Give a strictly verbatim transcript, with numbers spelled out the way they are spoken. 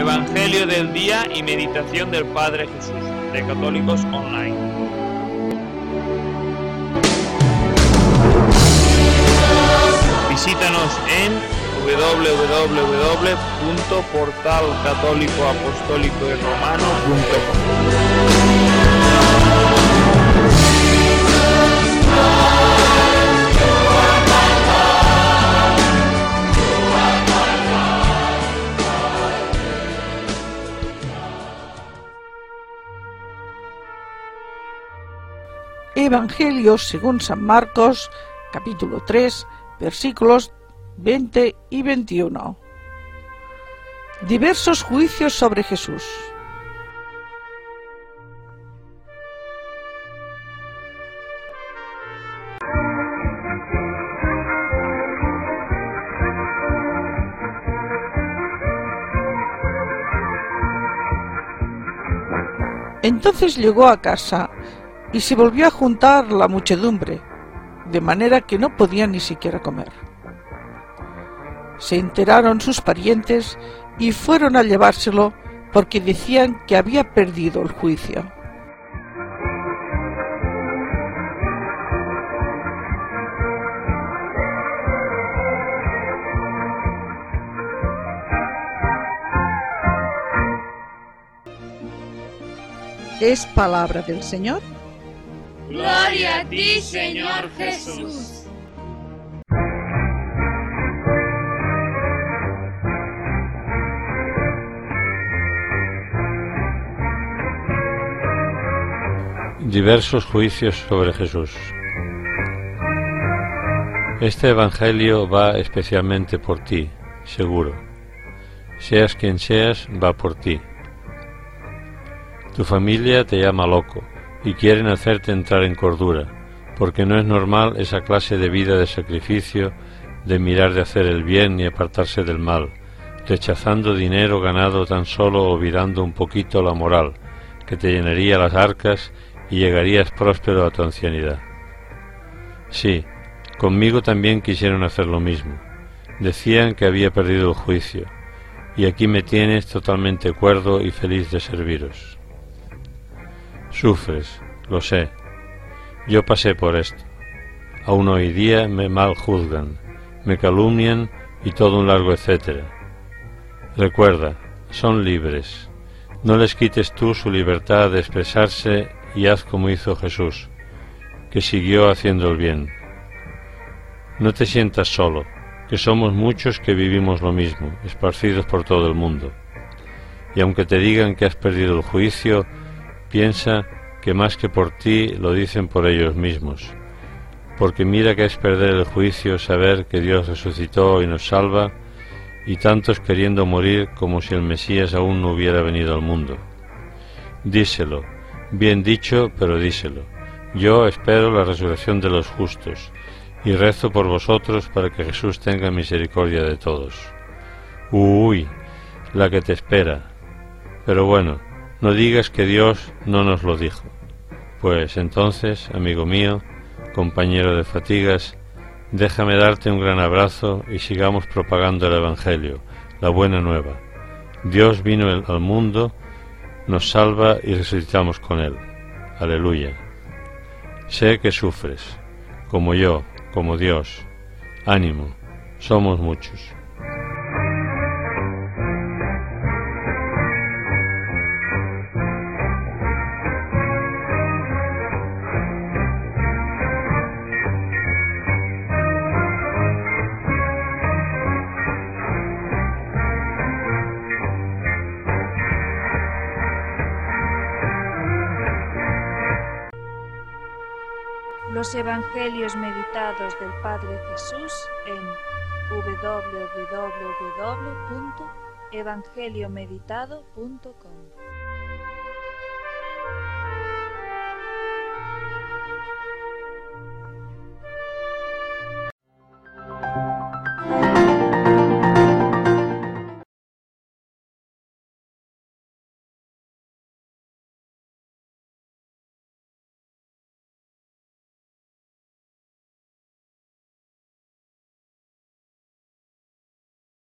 Evangelio del Día y Meditación del Padre Jesús, de Católicos Online. Visítanos en doble u doble u doble u punto portal católico apostólico y romano punto com. Evangelio según San Marcos, capítulo tres, versículos veinte y veintiuno. Diversos juicios sobre Jesús. Entonces llegó a casa y se volvió a juntar la muchedumbre, de manera que no podía ni siquiera comer. Se enteraron sus parientes y fueron a llevárselo porque decían que había perdido el juicio. Es palabra del Señor. Gloria a ti, Señor Jesús. Diversos juicios sobre Jesús. Este Evangelio va especialmente por ti, seguro. Seas quien seas, va por ti. Tu familia te llama loco y quieren hacerte entrar en cordura, porque no es normal esa clase de vida de sacrificio, de mirar de hacer el bien y apartarse del mal, rechazando dinero ganado tan solo olvidando un poquito la moral, que te llenaría las arcas y llegarías próspero a tu ancianidad. Sí, conmigo también quisieron hacer lo mismo. Decían que había perdido el juicio, y aquí me tienes totalmente cuerdo y feliz de serviros. Sufres, lo sé. Yo pasé por esto. Aún hoy día me mal juzgan, me calumnian y todo un largo etcétera. Recuerda, son libres. No les quites tú su libertad de expresarse y haz como hizo Jesús, que siguió haciendo el bien. No te sientas solo, que somos muchos que vivimos lo mismo, esparcidos por todo el mundo. Y aunque te digan que has perdido el juicio, piensa que más que por ti lo dicen por ellos mismos, porque mira que es perder el juicio saber que Dios resucitó y nos salva, y tantos queriendo morir como si el Mesías aún no hubiera venido al mundo. Díselo, bien dicho, pero díselo. Yo espero la resurrección de los justos, y rezo por vosotros para que Jesús tenga misericordia de todos. Uy, la que te espera. Pero bueno, no digas que Dios no nos lo dijo. Pues entonces, amigo mío, compañero de fatigas, déjame darte un gran abrazo y sigamos propagando el Evangelio, la buena nueva. Dios vino al mundo, nos salva y resucitamos con Él. Aleluya. Sé que sufres, como yo, como Dios. Ánimo, somos muchos. Los Evangelios meditados del Padre Jesús en doble u doble u doble u punto evangeliomeditado punto com.